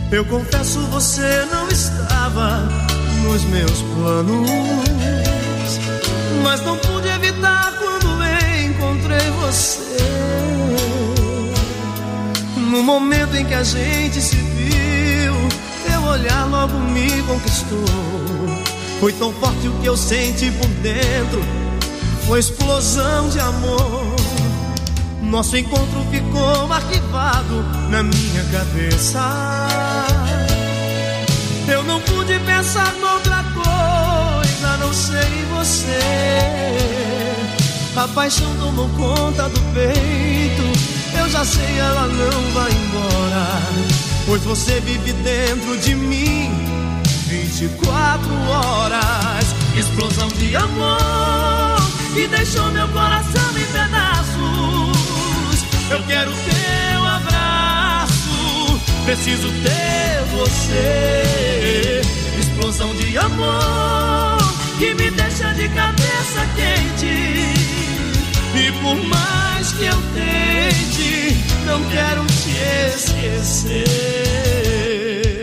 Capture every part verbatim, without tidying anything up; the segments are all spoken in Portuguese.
Eu confesso, você não estava nos meus planos, mas não pude evitar quando encontrei você. No momento em que a gente se viu, teu olhar logo me conquistou. Foi tão forte o que eu senti por dentro, foi explosão de amor. Nosso encontro ficou arquivado na minha cabeça. Eu não pude pensar noutra coisa a não ser em você. A paixão tomou conta do peito, eu já sei, ela não vai embora, pois você vive dentro de mim vinte e quatro horas. Explosão de amor que deixou meu coração em pedaços. Eu quero teu abraço, preciso ter você. Explosão de amor que me deixa de cabeça quente. E por mais que eu tente, não quero te esquecer.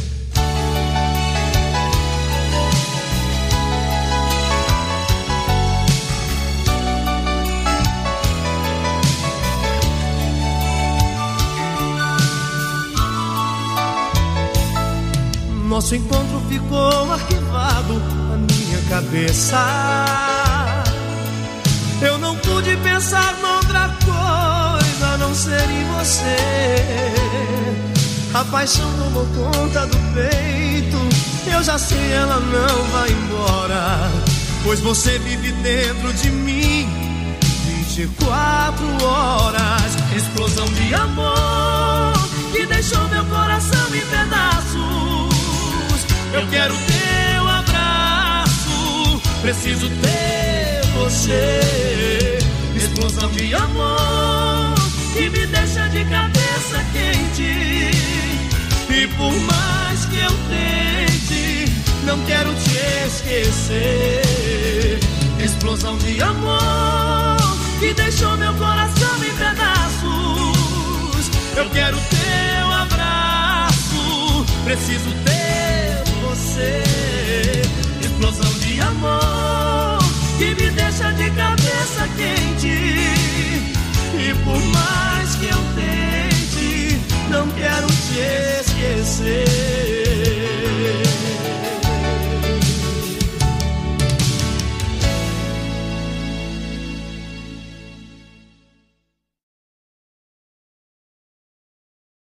Nosso encontro ficou arquivado na minha cabeça. Eu não pude pensar noutra coisa a não ser em você. A paixão tomou conta do peito, eu já sei, ela não vai embora, pois você vive dentro de mim vinte e quatro horas. Explosão de amor que deixou meu coração em pedaços. Eu quero teu abraço, preciso ter você. Explosão de amor que me deixa de cabeça quente. E por mais que eu tente, não quero te esquecer. Explosão de amor que deixou meu coração em pedaços. Eu quero teu abraço, preciso ter você. Explosão de amor que me deixa de cabeça quente. E por mais que eu tente, não quero te esquecer.